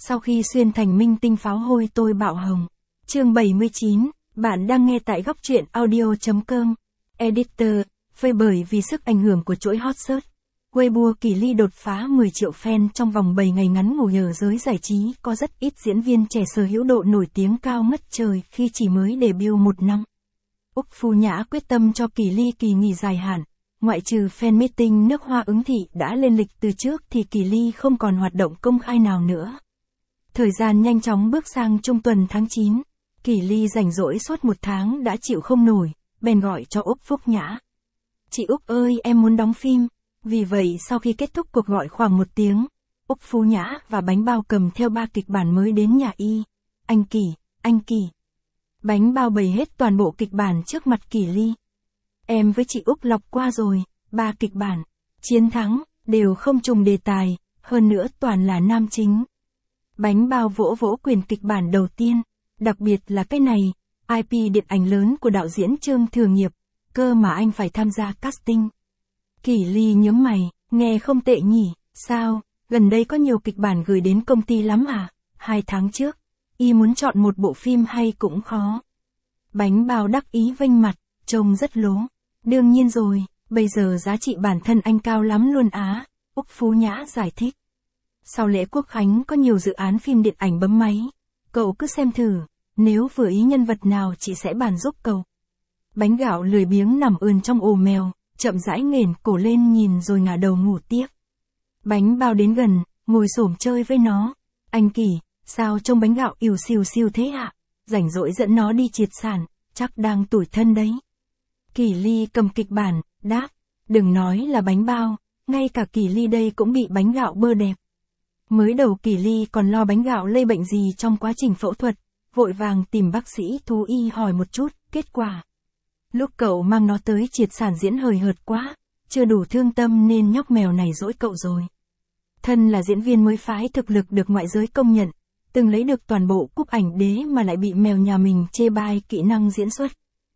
Sau khi xuyên thành minh tinh pháo hôi tôi bạo hồng. Chương 79, bạn đang nghe tại góc truyện audio.com. Editor, phơi bởi vì sức ảnh hưởng của chuỗi hot search. Weibo Kỳ Ly đột phá 10 triệu fan trong vòng 7 ngày ngắn ngủi ở giới giải trí. Có rất ít diễn viên trẻ sở hữu độ nổi tiếng cao ngất trời khi chỉ mới debut 1 năm. Úc Phú Nhã quyết tâm cho Kỳ Ly kỳ nghỉ dài hạn. Ngoại trừ fan meeting nước Hoa ứng thị đã lên lịch từ trước thì Kỳ Ly không còn hoạt động công khai nào nữa. Thời gian nhanh chóng bước sang trung tuần tháng 9. Kỳ Ly rảnh rỗi suốt 1 tháng đã chịu không nổi, bèn gọi cho Úc Phúc Nhã. Chị Úc ơi, em muốn đóng phim. Vì vậy sau khi kết thúc cuộc gọi khoảng 1 tiếng, Úc Phú Nhã và Bánh Bao cầm theo 3 kịch bản mới đến nhà y. Anh Kỳ. Bánh Bao bày hết toàn bộ kịch bản trước mặt Kỳ Ly. Em với chị Úc lọc qua rồi, 3 kịch bản, chiến thắng, đều không trùng đề tài, hơn nữa toàn là nam chính. Bánh Bao vỗ vỗ quyền kịch bản đầu tiên, đặc biệt là cái này, IP điện ảnh lớn của đạo diễn Trương Thừa Nghiệp, cơ mà anh phải tham gia casting. Kỳ Ly nhớm mày, nghe không tệ nhỉ, sao, gần đây có nhiều kịch bản gửi đến công ty lắm à, 2 tháng trước, y muốn chọn một bộ phim hay cũng khó. Bánh Bao đắc ý vênh mặt, trông rất lố. Đương nhiên rồi, bây giờ giá trị bản thân anh cao lắm luôn á, Úc Phú Nhã giải thích. Sau lễ Quốc Khánh có nhiều dự án phim điện ảnh bấm máy, cậu cứ xem thử, nếu vừa ý nhân vật nào chị sẽ bàn giúp cậu. Bánh Gạo lười biếng nằm ườn trong ổ mèo, chậm rãi nghển cổ lên nhìn rồi ngả đầu ngủ tiếp. Bánh Bao đến gần, ngồi xổm chơi với nó. Anh Kỳ, sao trông Bánh Gạo ỉu xìu thế ạ? Rảnh rỗi dẫn nó đi triệt sản, chắc đang tủi thân đấy. Kỳ Ly cầm kịch bản, đáp, đừng nói là Bánh Bao, ngay cả Kỳ Ly đây cũng bị Bánh Gạo bơ đẹp. Mới đầu Kỳ Ly còn lo Bánh Gạo lây bệnh gì trong quá trình phẫu thuật, vội vàng tìm bác sĩ thú y hỏi một chút, kết quả. Lúc cậu mang nó tới triệt sản diễn hời hợt quá, chưa đủ thương tâm nên nhóc mèo này dỗi cậu rồi. Thân là diễn viên mới phái thực lực được ngoại giới công nhận, từng lấy được toàn bộ cúp ảnh đế mà lại bị mèo nhà mình chê bai kỹ năng diễn xuất.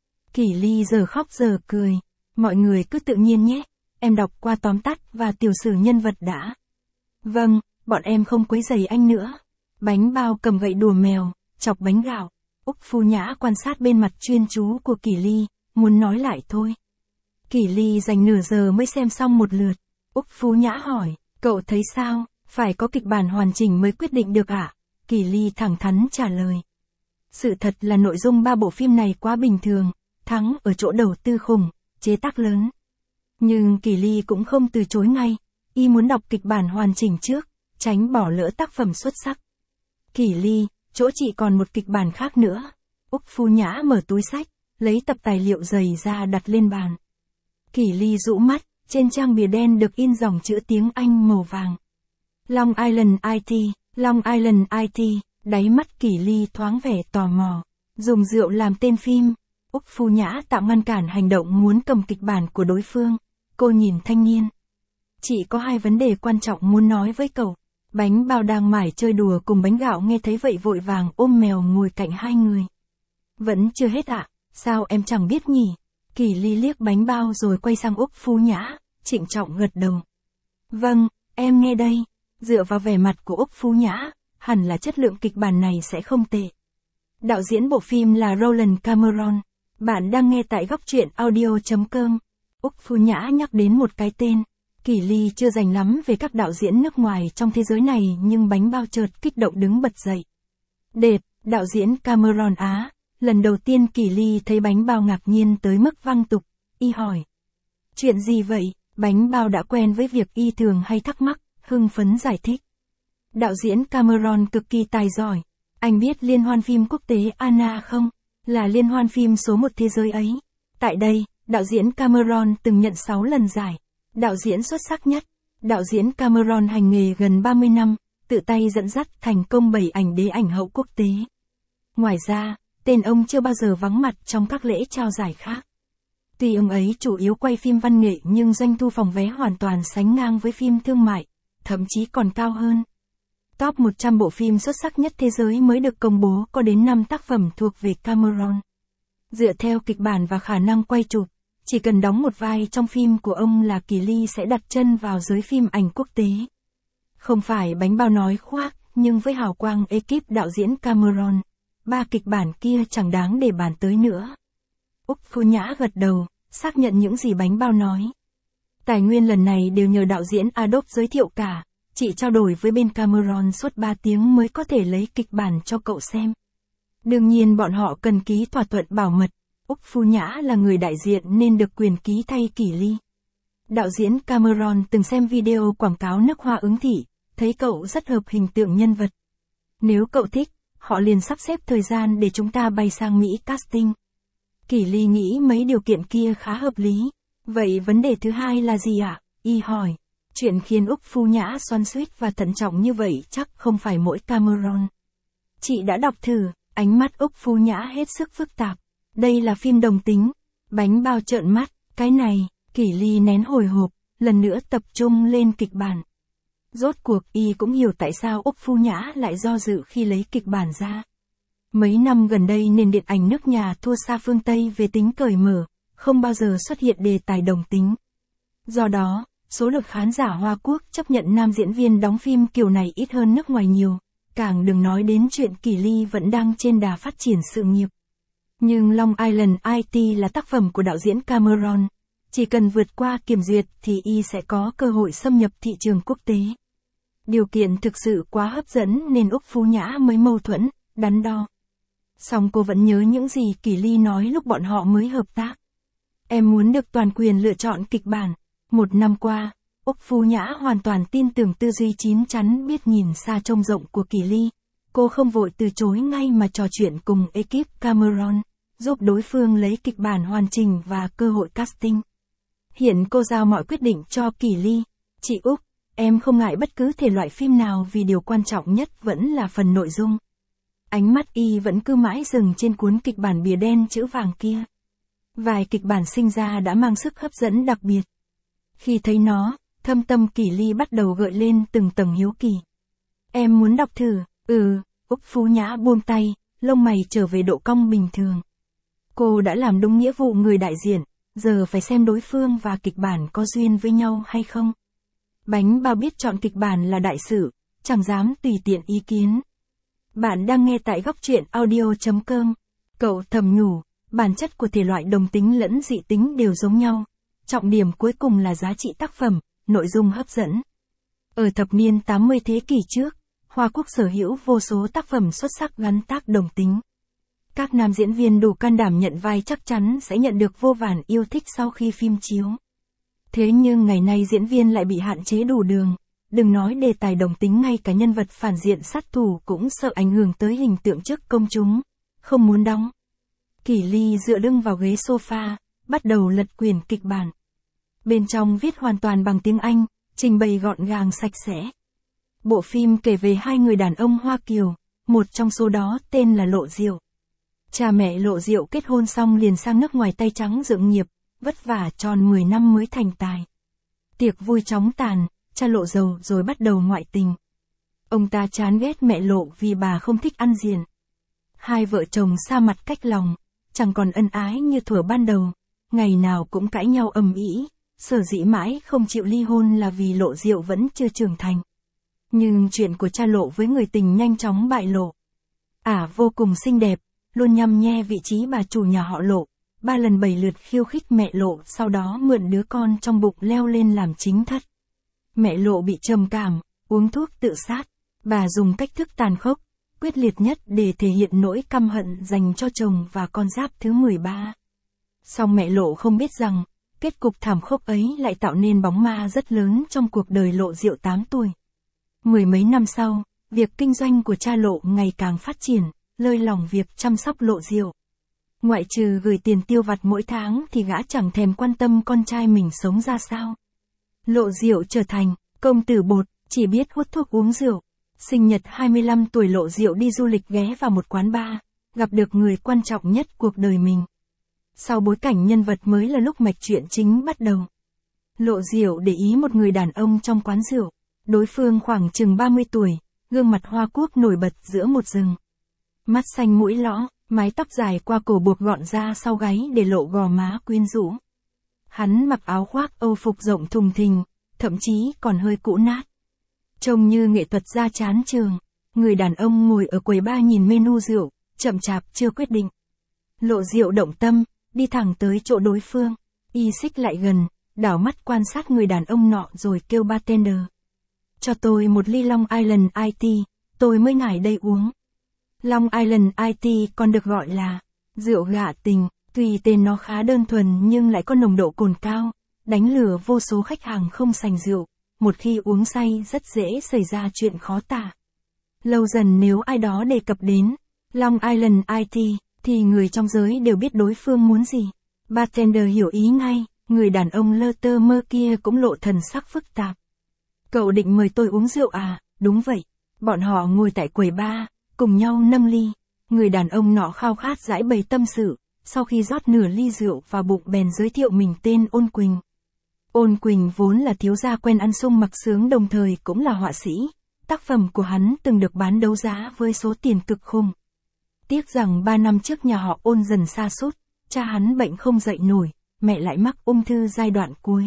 Kỳ Ly giờ khóc giờ cười, mọi người cứ tự nhiên nhé, em đọc qua tóm tắt và tiểu sử nhân vật đã. Vâng, bọn em không quấy rầy anh nữa. Bánh Bao cầm gậy đùa mèo, chọc Bánh Gạo. Úc Phú Nhã quan sát bên mặt chuyên chú của Kỳ Ly, muốn nói lại thôi. Kỳ Ly dành nửa giờ mới xem xong một lượt. Úc Phú Nhã hỏi, cậu thấy sao, phải có kịch bản hoàn chỉnh mới quyết định được ạ? Kỳ Ly thẳng thắn trả lời. Sự thật là nội dung 3 bộ phim này quá bình thường, thắng ở chỗ đầu tư khủng, chế tác lớn. Nhưng Kỳ Ly cũng không từ chối ngay, y muốn đọc kịch bản hoàn chỉnh trước, tránh bỏ lỡ tác phẩm xuất sắc. Kỳ Ly, chỗ chị còn một kịch bản khác nữa. Úc Phú Nhã mở túi sách, lấy tập tài liệu dày ra đặt lên bàn. Kỳ Ly rũ mắt, trên trang bìa đen được in dòng chữ tiếng Anh màu vàng. Long Island IT, Long Island IT, đáy mắt Kỳ Ly thoáng vẻ tò mò. Dùng rượu làm tên phim. Úc Phú Nhã tạm ngăn cản hành động muốn cầm kịch bản của đối phương. Cô nhìn thanh niên. Chị có 2 vấn đề quan trọng muốn nói với cậu. Bánh Bao đang mải chơi đùa cùng Bánh Gạo nghe thấy vậy vội vàng ôm mèo ngồi cạnh hai người. Vẫn chưa hết ạ, sao em chẳng biết nhỉ? Kỳ Ly liếc Bánh Bao rồi quay sang Úc Phú Nhã, trịnh trọng gật đầu. Vâng, em nghe đây. Dựa vào vẻ mặt của Úc Phú Nhã, hẳn là chất lượng kịch bản này sẽ không tệ. Đạo diễn bộ phim là Roland Cameron. Bạn đang nghe tại góc truyện audio.com. Úc Phú Nhã nhắc đến một cái tên. Kỳ Ly chưa rành lắm về các đạo diễn nước ngoài trong thế giới này nhưng Bánh Bao chợt kích động đứng bật dậy. Đệt, đạo diễn Cameron á. Lần đầu tiên Kỳ Ly thấy Bánh Bao ngạc nhiên tới mức văng tục. Y hỏi. Chuyện gì vậy? Bánh Bao đã quen với việc y thường hay thắc mắc, hưng phấn giải thích. Đạo diễn Cameron cực kỳ tài giỏi. Anh biết liên hoan phim quốc tế Anna không? Là liên hoan phim số 1 thế giới ấy. Tại đây, đạo diễn Cameron từng nhận 6 lần giải. Đạo diễn xuất sắc nhất. Đạo diễn Cameron hành nghề gần 30 năm, tự tay dẫn dắt thành công 7 ảnh đế ảnh hậu quốc tế. Ngoài ra, tên ông chưa bao giờ vắng mặt trong các lễ trao giải khác. Tuy ông ấy chủ yếu quay phim văn nghệ nhưng doanh thu phòng vé hoàn toàn sánh ngang với phim thương mại, thậm chí còn cao hơn. Top 100 bộ phim xuất sắc nhất thế giới mới được công bố có đến 5 tác phẩm thuộc về Cameron. Dựa theo kịch bản và khả năng quay chụp, chỉ cần đóng một vai trong phim của ông là Kỳ Ly sẽ đặt chân vào giới phim ảnh quốc tế. Không phải Bánh Bao nói khoác, nhưng với hào quang ekip đạo diễn Cameron, 3 kịch bản kia chẳng đáng để bàn tới nữa. Úc Phu Nhã gật đầu, xác nhận những gì bánh bao nói. Tài nguyên lần này đều nhờ đạo diễn Adobe giới thiệu cả, chị trao đổi với bên Cameron suốt 3 tiếng mới có thể lấy kịch bản cho cậu xem. Đương nhiên bọn họ cần ký thỏa thuận bảo mật, Úc Phu Nhã là người đại diện nên được quyền ký thay Kỷ Ly. Đạo diễn Cameron từng xem video quảng cáo nước hoa ứng thị, thấy cậu rất hợp hình tượng nhân vật. Nếu cậu thích, họ liền sắp xếp thời gian để chúng ta bay sang Mỹ casting. Kỷ Ly nghĩ mấy điều kiện kia khá hợp lý. Vậy vấn đề thứ hai là gì ạ? Y hỏi. Chuyện khiến Úc Phu Nhã xoắn xuýt và thận trọng như vậy chắc không phải mỗi Cameron. Chị đã đọc thử, ánh mắt Úc Phu Nhã hết sức phức tạp. Đây là phim đồng tính. Bánh bao trợn mắt, cái này, Kỷ Ly nén hồi hộp, lần nữa tập trung lên kịch bản. Rốt cuộc y cũng hiểu tại sao Úc Phu Nhã lại do dự khi lấy kịch bản ra. Mấy năm gần đây nền điện ảnh nước nhà thua xa phương Tây về tính cởi mở, không bao giờ xuất hiện đề tài đồng tính. Do đó, số lượng khán giả Hoa Quốc chấp nhận nam diễn viên đóng phim kiểu này ít hơn nước ngoài nhiều, càng đừng nói đến chuyện Kỷ Ly vẫn đang trên đà phát triển sự nghiệp. Nhưng Long Island IT là tác phẩm của đạo diễn Cameron, chỉ cần vượt qua kiểm duyệt thì y sẽ có cơ hội xâm nhập thị trường quốc tế. Điều kiện thực sự quá hấp dẫn nên Úc Phu Nhã mới mâu thuẫn, đắn đo. Song cô vẫn nhớ những gì Kỷ Ly nói lúc bọn họ mới hợp tác. Em muốn được toàn quyền lựa chọn kịch bản. 1 năm qua, Úc Phu Nhã hoàn toàn tin tưởng tư duy chín chắn biết nhìn xa trông rộng của Kỷ Ly. Cô không vội từ chối ngay mà trò chuyện cùng ekip Cameron, giúp đối phương lấy kịch bản hoàn chỉnh và cơ hội casting. Hiện cô giao mọi quyết định cho Kỷ Ly. Chị Úc, em không ngại bất cứ thể loại phim nào vì điều quan trọng nhất vẫn là phần nội dung. Ánh mắt y vẫn cứ mãi dừng trên cuốn kịch bản bìa đen chữ vàng kia. Vài kịch bản sinh ra đã mang sức hấp dẫn đặc biệt. Khi thấy nó, thâm tâm Kỷ Ly bắt đầu gợi lên từng tầng hiếu kỳ. Em muốn đọc thử, Úc Phu Nhã buông tay, lông mày trở về độ cong bình thường. Cô đã làm đúng nghĩa vụ người đại diện, giờ phải xem đối phương và kịch bản có duyên với nhau hay không. Bánh bao biết chọn kịch bản là đại sự, chẳng dám tùy tiện ý kiến. Bạn đang nghe tại góc truyện audio.com. Cậu thầm nhủ, bản chất của thể loại đồng tính lẫn dị tính đều giống nhau. Trọng điểm cuối cùng là giá trị tác phẩm, nội dung hấp dẫn. Ở thập niên 80 thế kỷ trước, Hoa Quốc sở hữu vô số tác phẩm xuất sắc gắn tác đồng tính. Các nam diễn viên đủ can đảm nhận vai chắc chắn sẽ nhận được vô vàn yêu thích sau khi phim chiếu. Thế nhưng ngày nay diễn viên lại bị hạn chế đủ đường. Đừng nói đề tài đồng tính, ngay cả nhân vật phản diện sát thủ cũng sợ ảnh hưởng tới hình tượng trước công chúng. Không muốn đóng. Kỷ Ly dựa lưng vào ghế sofa, bắt đầu lật quyển kịch bản. Bên trong viết hoàn toàn bằng tiếng Anh, trình bày gọn gàng sạch sẽ. Bộ phim kể về 2 người đàn ông Hoa Kiều, một trong số đó tên là Lộ Diệu. Cha mẹ Lộ Diệu kết hôn xong liền sang nước ngoài tay trắng dựng nghiệp, vất vả tròn 10 năm mới thành tài. Tiệc vui chóng tàn, cha Lộ giàu rồi bắt đầu ngoại tình. Ông ta chán ghét mẹ Lộ vì bà không thích ăn diện. Hai vợ chồng xa mặt cách lòng, chẳng còn ân ái như thuở ban đầu, ngày nào cũng cãi nhau ầm ĩ, sở dĩ mãi không chịu ly hôn là vì Lộ Diệu vẫn chưa trưởng thành. Nhưng chuyện của cha Lộ với người tình nhanh chóng bại lộ. Ả vô cùng xinh đẹp, luôn nhăm nhe vị trí bà chủ nhà họ Lộ, 3 lần 7 lượt khiêu khích mẹ Lộ, sau đó mượn đứa con trong bụng leo lên làm chính thất. Mẹ Lộ bị trầm cảm, uống thuốc tự sát. Bà dùng cách thức tàn khốc, quyết liệt nhất để thể hiện nỗi căm hận dành cho chồng và con giáp thứ 13. Song mẹ Lộ không biết rằng, kết cục thảm khốc ấy lại tạo nên bóng ma rất lớn trong cuộc đời Lộ Diệu 8 tuổi. 10 mấy năm sau, việc kinh doanh của cha Lộ ngày càng phát triển, lơi lỏng việc chăm sóc Lộ Diệu. Ngoại trừ gửi tiền tiêu vặt mỗi tháng thì gã chẳng thèm quan tâm con trai mình sống ra sao. Lộ Diệu trở thành công tử bột, chỉ biết hút thuốc uống rượu. Sinh nhật 25 tuổi Lộ Diệu đi du lịch ghé vào một quán bar, gặp được người quan trọng nhất cuộc đời mình. Sau bối cảnh nhân vật mới là lúc mạch truyện chính bắt đầu. Lộ Diệu để ý một người đàn ông trong quán rượu. Đối phương khoảng chừng 30 tuổi, gương mặt Hoa Quốc nổi bật giữa một rừng. Mắt xanh mũi lõ, mái tóc dài qua cổ buộc gọn ra sau gáy để lộ gò má quyến rũ. Hắn mặc áo khoác Âu phục rộng thùng thình, thậm chí còn hơi cũ nát. Trông như nghệ thuật gia chán trường. Người đàn ông ngồi ở quầy bar nhìn menu rượu, chậm chạp chưa quyết định. Lộ Diệu động tâm, đi thẳng tới chỗ đối phương. Y xích lại gần, đảo mắt quan sát người đàn ông nọ rồi kêu bartender. Cho tôi một ly Long Island Iced Tea, tôi mới ngải đây uống. Long Island Iced Tea còn được gọi là rượu gạ tình, tuy tên nó khá đơn thuần nhưng lại có nồng độ cồn cao, đánh lừa vô số khách hàng không sành rượu, một khi uống say rất dễ xảy ra chuyện khó tả. Lâu dần nếu ai đó đề cập đến Long Island Iced Tea, thì người trong giới đều biết đối phương muốn gì. Bartender hiểu ý ngay, người đàn ông lơ tơ mơ kia cũng lộ thần sắc phức tạp. Cậu định mời tôi uống rượu à? Đúng vậy. Bọn họ ngồi tại quầy bar, cùng nhau nâng ly. Người đàn ông nọ khao khát giải bày tâm sự, sau khi rót nửa ly rượu vào bụng bèn giới thiệu mình tên Ôn Quỳnh. Ôn Quỳnh vốn là thiếu gia quen ăn sung mặc sướng đồng thời cũng là họa sĩ. Tác phẩm của hắn từng được bán đấu giá với số tiền cực khủng. Tiếc rằng 3 năm trước nhà họ Ôn dần sa sút, cha hắn bệnh không dậy nổi, mẹ lại mắc ung thư giai đoạn cuối.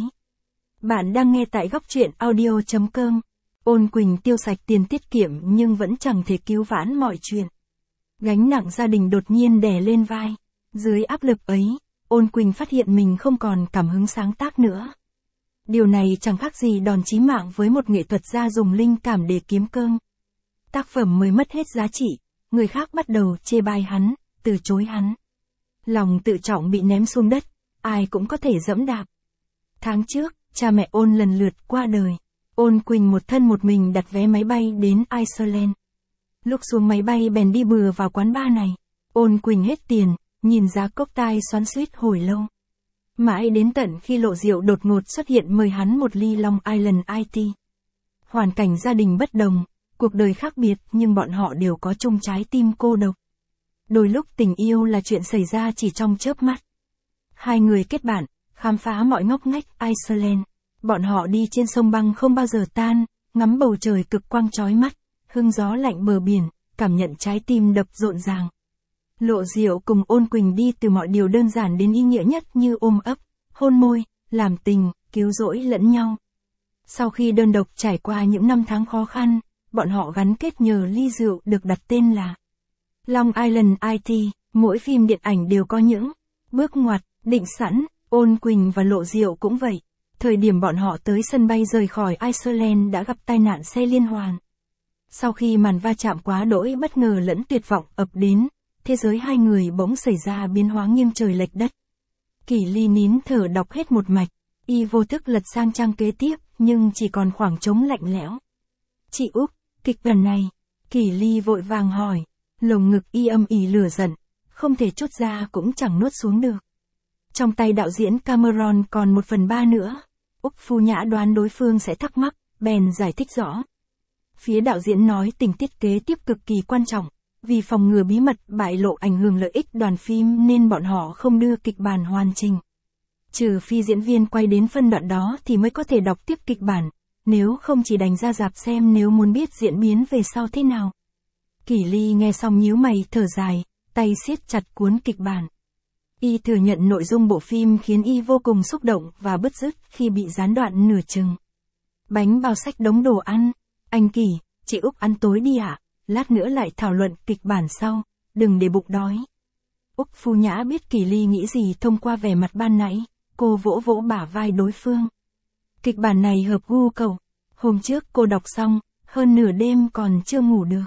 Bạn đang nghe tại góc truyện audio.com. Ôn Quỳnh tiêu sạch tiền tiết kiệm nhưng vẫn chẳng thể cứu vãn mọi chuyện. Gánh nặng gia đình đột nhiên đè lên vai. Dưới áp lực ấy, Ôn Quỳnh phát hiện mình không còn cảm hứng sáng tác nữa. Điều này chẳng khác gì đòn chí mạng với một nghệ thuật gia dùng linh cảm để kiếm cơm. Tác phẩm mới mất hết giá trị, người khác bắt đầu chê bai hắn, từ chối hắn. Lòng tự trọng bị ném xuống đất, ai cũng có thể dẫm đạp. Tháng trước, cha mẹ Ôn lần lượt qua đời. Ôn Quỳnh một thân một mình đặt vé máy bay đến Iceland. Lúc xuống máy bay bèn đi bừa vào quán bar này. Ôn Quỳnh hết tiền, nhìn giá cocktail xoắn xuýt hồi lâu. Mãi đến tận khi Lộ Diệu đột ngột xuất hiện mời hắn một ly Long Island Iced Tea. Hoàn cảnh gia đình bất đồng, cuộc đời khác biệt nhưng bọn họ đều có chung trái tim cô độc. Đôi lúc tình yêu là chuyện xảy ra chỉ trong chớp mắt. Hai người kết bạn, khám phá mọi ngóc ngách Iceland. Bọn họ đi trên sông băng không bao giờ tan, ngắm bầu trời cực quang chói mắt, hương gió lạnh bờ biển, cảm nhận trái tim đập rộn ràng. Lộ Diệu cùng Ôn Quỳnh đi từ mọi điều đơn giản đến ý nghĩa nhất như ôm ấp, hôn môi, làm tình, cứu rỗi lẫn nhau. Sau khi đơn độc trải qua những năm tháng khó khăn, bọn họ gắn kết nhờ ly rượu được đặt tên là Long Island Iced Tea. Mỗi phim điện ảnh đều có những bước ngoặt, định sẵn, Ôn Quỳnh và Lộ Diệu cũng vậy. Thời điểm bọn họ tới sân bay rời khỏi Iceland đã gặp tai nạn xe liên hoàn. Sau khi màn va chạm quá đỗi bất ngờ lẫn tuyệt vọng ập đến, thế giới hai người bỗng xảy ra biến hóa nghiêng trời lệch đất. Kỷ Ly nín thở đọc hết một mạch, y vô thức lật sang trang kế tiếp, nhưng chỉ còn khoảng trống lạnh lẽo. Chị Úc, kịch bản này, Kỷ Ly vội vàng hỏi, lồng ngực y âm ỉ lửa giận, không thể trút ra cũng chẳng nuốt xuống được. Trong tay đạo diễn Cameron còn 1/3 nữa. Úc Phu Nhã đoán đối phương sẽ thắc mắc, bèn giải thích rõ. Phía đạo diễn nói tình tiết kế tiếp cực kỳ quan trọng, vì phòng ngừa bí mật bại lộ ảnh hưởng lợi ích đoàn phim nên bọn họ không đưa kịch bản hoàn chỉnh. Trừ phi diễn viên quay đến phân đoạn đó thì mới có thể đọc tiếp kịch bản, nếu không chỉ đành ra rạp xem nếu muốn biết diễn biến về sau thế nào. Kỷ Ly nghe xong nhíu mày thở dài, tay siết chặt cuốn kịch bản. Y thừa nhận nội dung bộ phim khiến y vô cùng xúc động và bứt rứt khi bị gián đoạn nửa chừng. Bánh bao xách đống đồ ăn. Anh Kỷ, chị Úc ăn tối đi ạ, lát nữa lại thảo luận kịch bản sau, đừng để bụng đói. Úc Phu Nhã biết Kỷ Ly nghĩ gì thông qua vẻ mặt ban nãy, cô vỗ vỗ bả vai đối phương. Kịch bản này hợp gu cậu, hôm trước cô đọc xong, hơn nửa đêm còn chưa ngủ được.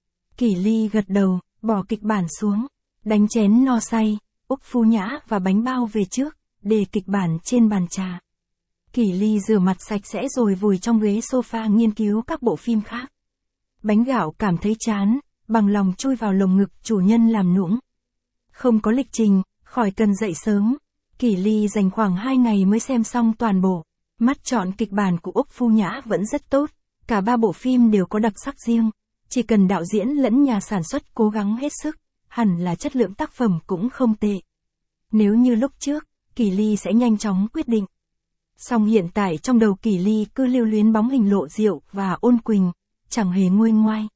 Kỷ Ly gật đầu, bỏ kịch bản xuống, đánh chén no say. Úc Phu Nhã và bánh bao về trước, để kịch bản trên bàn trà. Kỷ Ly rửa mặt sạch sẽ rồi vùi trong ghế sofa nghiên cứu các bộ phim khác. Bánh gạo cảm thấy chán, bằng lòng chui vào lồng ngực chủ nhân làm nũng. Không có lịch trình, khỏi cần dậy sớm. Kỷ Ly dành khoảng 2 ngày mới xem xong toàn bộ. Mắt chọn kịch bản của Úc Phu Nhã vẫn rất tốt, cả 3 bộ phim đều có đặc sắc riêng. Chỉ cần đạo diễn lẫn nhà sản xuất cố gắng hết sức, hẳn là chất lượng tác phẩm cũng không tệ. Nếu như lúc trước, Kỷ Ly sẽ nhanh chóng quyết định. Song hiện tại trong đầu Kỷ Ly cứ lưu luyến bóng hình Lộ Diệu và Ôn Quỳnh, chẳng hề nguôi ngoai.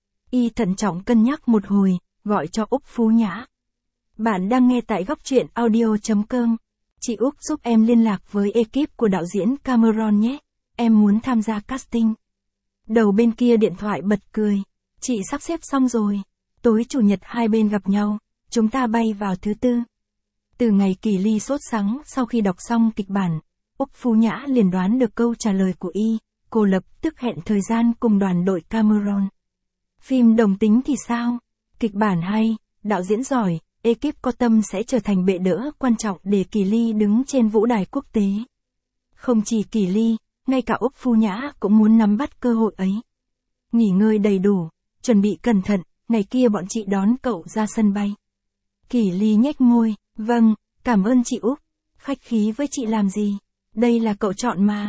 Y thận trọng cân nhắc một hồi, gọi cho Úc Phu Nhã. Bạn đang nghe tại góc truyện audio.com. Chị Úc giúp em liên lạc với ekip của đạo diễn Cameron nhé. Em muốn tham gia casting. Đầu bên kia điện thoại bật cười. Chị sắp xếp xong rồi. Tối chủ nhật hai bên gặp nhau, chúng ta bay vào thứ tư. Từ ngày Kỳ Ly sốt sắng sau khi đọc xong kịch bản, Úc Phú Nhã liền đoán được câu trả lời của y, cô lập tức hẹn thời gian cùng đoàn đội Cameron. Phim đồng tính thì sao? Kịch bản hay, đạo diễn giỏi, ekip có tâm sẽ trở thành bệ đỡ quan trọng để Kỳ Ly đứng trên vũ đài quốc tế. Không chỉ Kỳ Ly, ngay cả Úc Phú Nhã cũng muốn nắm bắt cơ hội ấy. Nghỉ ngơi đầy đủ, chuẩn bị cẩn thận, ngày kia bọn chị đón cậu ra sân bay. Kỳ Ly nhếch môi, vâng, cảm ơn chị Úc, khách khí với chị làm gì, đây là cậu chọn mà.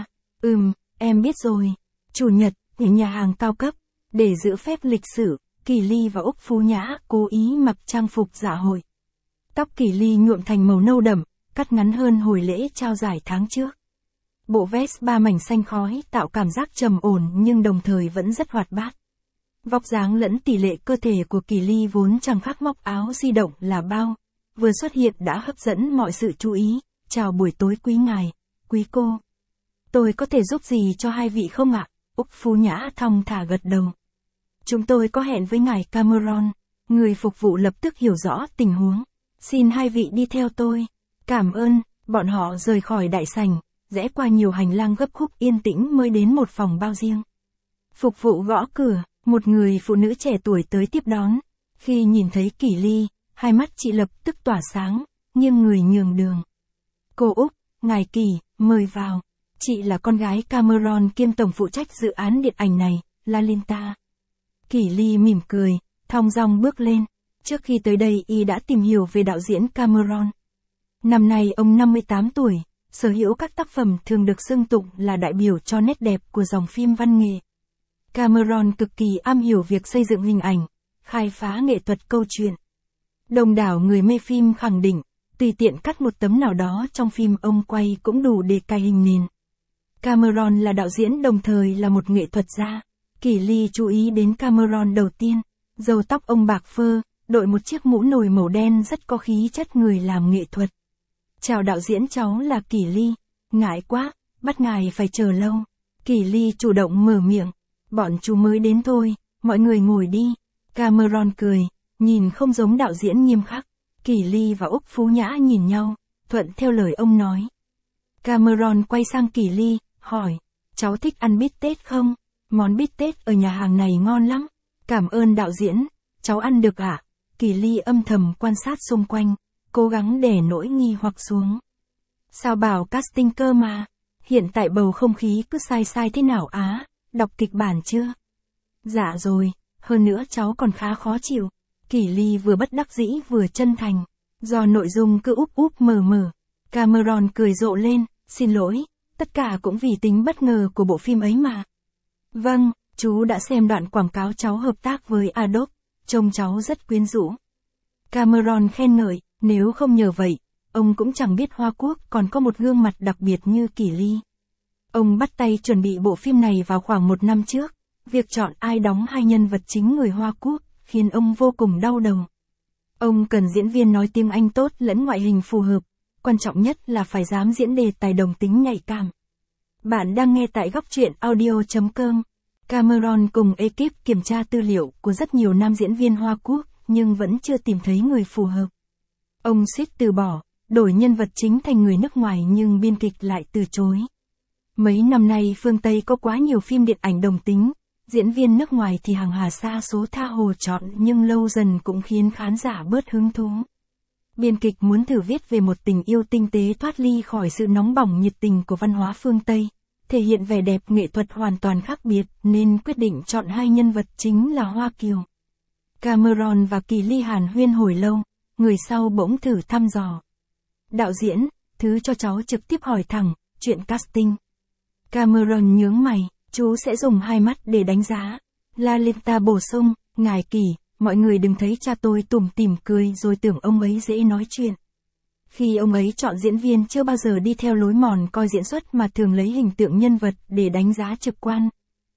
Em biết rồi. Chủ nhật, ở nhà hàng cao cấp, để giữ phép lịch sử, Kỳ Ly và Úc Phú Nhã cố ý mặc trang phục dạ hội. Tóc Kỳ Ly nhuộm thành màu nâu đậm, cắt ngắn hơn hồi lễ trao giải tháng trước. Bộ vest 3 mảnh xanh khói tạo cảm giác trầm ổn nhưng đồng thời vẫn rất hoạt bát. Vóc dáng lẫn tỷ lệ cơ thể của Kỳ Ly vốn chẳng khác móc áo di động là bao, vừa xuất hiện đã hấp dẫn mọi sự chú ý. Chào buổi tối quý ngài, quý cô. Tôi có thể giúp gì cho hai vị không ạ? Úc Phú Nhã thong thả gật đầu. Chúng tôi có hẹn với ngài Cameron. Người phục vụ lập tức hiểu rõ tình huống. Xin hai vị đi theo tôi. Cảm ơn. Bọn họ rời khỏi đại sảnh, rẽ qua nhiều hành lang gấp khúc yên tĩnh mới đến một phòng bao riêng. Phục vụ gõ cửa, một người phụ nữ trẻ tuổi tới tiếp đón. Khi nhìn thấy Kỳ Ly, hai mắt chị lập tức tỏa sáng, nghiêng người nhường đường. Cô Úc, ngài Kỳ, mời vào. Chị là con gái Cameron kiêm tổng phụ trách dự án điện ảnh này, Lalinta. Kỳ Ly mỉm cười, thong dong bước lên. Trước khi tới đây y đã tìm hiểu về đạo diễn Cameron. Năm nay ông 58 tuổi, sở hữu các tác phẩm thường được xưng tụng là đại biểu cho nét đẹp của dòng phim văn nghệ. Cameron cực kỳ am hiểu việc xây dựng hình ảnh, khai phá nghệ thuật câu chuyện. Đông đảo người mê phim khẳng định, tùy tiện cắt một tấm nào đó trong phim ông quay cũng đủ để cài hình nền. Cameron là đạo diễn đồng thời là một nghệ thuật gia. Kỳ Ly chú ý đến Cameron đầu tiên, râu tóc ông bạc phơ, đội một chiếc mũ nồi màu đen rất có khí chất người làm nghệ thuật. Chào đạo diễn, cháu là Kỳ Ly. Ngại quá, bắt ngài phải chờ lâu. Kỳ Ly chủ động mở miệng. Bọn chú mới đến thôi, mọi người ngồi đi. Cameron cười, nhìn không giống đạo diễn nghiêm khắc. Kỳ Ly và Úc Phú Nhã nhìn nhau, thuận theo lời ông nói. Cameron quay sang Kỳ Ly, hỏi, cháu thích ăn bít tết không? Món bít tết ở nhà hàng này ngon lắm. Cảm ơn đạo diễn, cháu ăn được ạ? Kỳ Ly âm thầm quan sát xung quanh, cố gắng đè nỗi nghi hoặc xuống. Sao bảo casting cơ mà? Hiện tại bầu không khí cứ sai thế nào á? Đọc kịch bản chưa? Dạ rồi, hơn nữa cháu còn khá khó chịu. Kỳ Ly vừa bất đắc dĩ vừa chân thành. Do nội dung cứ úp mờ. Cameron cười rộ lên, xin lỗi, tất cả cũng vì tính bất ngờ của bộ phim ấy mà. Vâng, chú đã xem đoạn quảng cáo cháu hợp tác với Adobe, trông cháu rất quyến rũ. Cameron khen ngợi, nếu không nhờ vậy, ông cũng chẳng biết Hoa Quốc còn có một gương mặt đặc biệt như Kỳ Ly. Ông bắt tay chuẩn bị bộ phim này vào khoảng 1 năm trước, việc chọn ai đóng hai nhân vật chính người Hoa Quốc khiến ông vô cùng đau đầu. Ông cần diễn viên nói tiếng Anh tốt lẫn ngoại hình phù hợp, quan trọng nhất là phải dám diễn đề tài đồng tính nhạy cảm. Bạn đang nghe tại góc truyện audio.com. Cameron cùng ekip kiểm tra tư liệu của rất nhiều nam diễn viên Hoa Quốc, nhưng vẫn chưa tìm thấy người phù hợp. Ông suýt từ bỏ, đổi nhân vật chính thành người nước ngoài nhưng biên kịch lại từ chối. Mấy năm nay phương Tây có quá nhiều phim điện ảnh đồng tính, diễn viên nước ngoài thì hàng hà sa số tha hồ chọn nhưng lâu dần cũng khiến khán giả bớt hứng thú. Biên kịch muốn thử viết về một tình yêu tinh tế thoát ly khỏi sự nóng bỏng nhiệt tình của văn hóa phương Tây, thể hiện vẻ đẹp nghệ thuật hoàn toàn khác biệt nên quyết định chọn hai nhân vật chính là Hoa Kiều. Cameron và Kỳ Ly hàn huyên hồi lâu, người sau bỗng thử thăm dò. Đạo diễn, thứ cho cháu trực tiếp hỏi thẳng, chuyện casting. Cameron nhướng mày, chú sẽ dùng hai mắt để đánh giá. Lalinta bổ sung, ngài Kỳ, mọi người đừng thấy cha tôi tủm tỉm cười rồi tưởng ông ấy dễ nói chuyện. Khi ông ấy chọn diễn viên chưa bao giờ đi theo lối mòn coi diễn xuất mà thường lấy hình tượng nhân vật để đánh giá trực quan.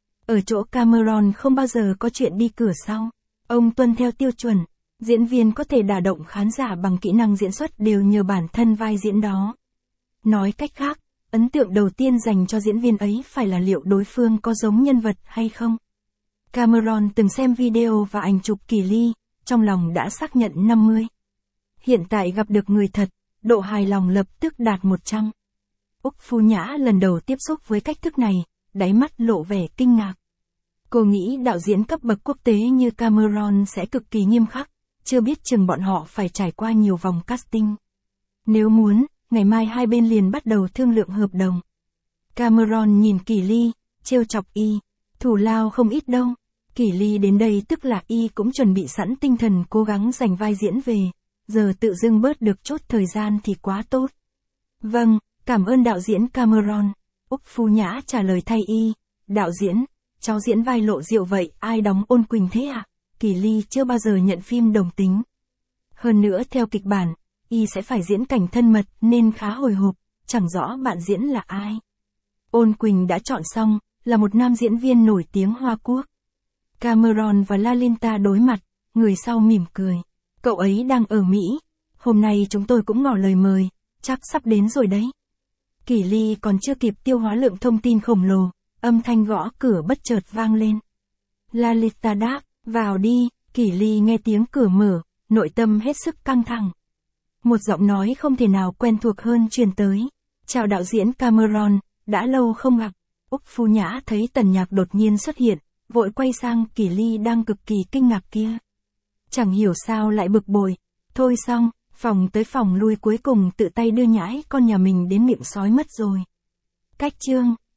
Ở chỗ Cameron không bao giờ có chuyện đi cửa sau. Ông tuân theo tiêu chuẩn, diễn viên có thể đả động khán giả bằng kỹ năng diễn xuất đều nhờ bản thân vai diễn đó. Nói cách khác, ấn tượng đầu tiên dành cho diễn viên ấy phải là liệu đối phương có giống nhân vật hay không. Cameron từng xem video và ảnh chụp Kỳ Ly, trong lòng đã xác nhận 50. Hiện tại gặp được người thật, độ hài lòng lập tức đạt 100. Úc Phu Nhã lần đầu tiếp xúc với cách thức này, đáy mắt lộ vẻ kinh ngạc. Cô nghĩ đạo diễn cấp bậc quốc tế như Cameron sẽ cực kỳ nghiêm khắc, chưa biết chừng bọn họ phải trải qua nhiều vòng casting. Nếu muốn, ngày mai hai bên liền bắt đầu thương lượng hợp đồng. Cameron nhìn Kỳ Ly, trêu chọc y, thủ lao không ít đâu. Kỳ Ly đến đây tức là y cũng chuẩn bị sẵn tinh thần cố gắng giành vai diễn về, giờ tự dưng bớt được chốt thời gian thì quá tốt. Vâng, cảm ơn đạo diễn Cameron. Úc Phu Nhã trả lời thay y, đạo diễn, cháu diễn vai Lộ Diệu vậy, ai đóng Ôn Quỳnh thế ạ? Kỳ Ly chưa bao giờ nhận phim đồng tính. Hơn nữa theo kịch bản, y sẽ phải diễn cảnh thân mật nên khá hồi hộp, chẳng rõ bạn diễn là ai. Ôn Quỳnh đã chọn xong, là một nam diễn viên nổi tiếng Hoa Quốc. Cameron và Lalinta đối mặt, người sau mỉm cười. Cậu ấy đang ở Mỹ, hôm nay chúng tôi cũng ngỏ lời mời, chắc sắp đến rồi đấy. Kỳ Ly còn chưa kịp tiêu hóa lượng thông tin khổng lồ, âm thanh gõ cửa bất chợt vang lên. Lalinta đáp, vào đi. Kỳ Ly nghe tiếng cửa mở, nội tâm hết sức căng thẳng. Một giọng nói không thể nào quen thuộc hơn truyền tới. Chào đạo diễn Cameron, đã lâu không gặp. Úc Phu Nhã thấy Tần Nhạc đột nhiên xuất hiện, vội quay sang Kỳ Ly đang cực kỳ kinh ngạc kia. Chẳng hiểu sao lại bực bội. Thôi xong, phòng tới phòng lui cuối cùng tự tay đưa nhãi con nhà mình đến miệng sói mất rồi. Cách chương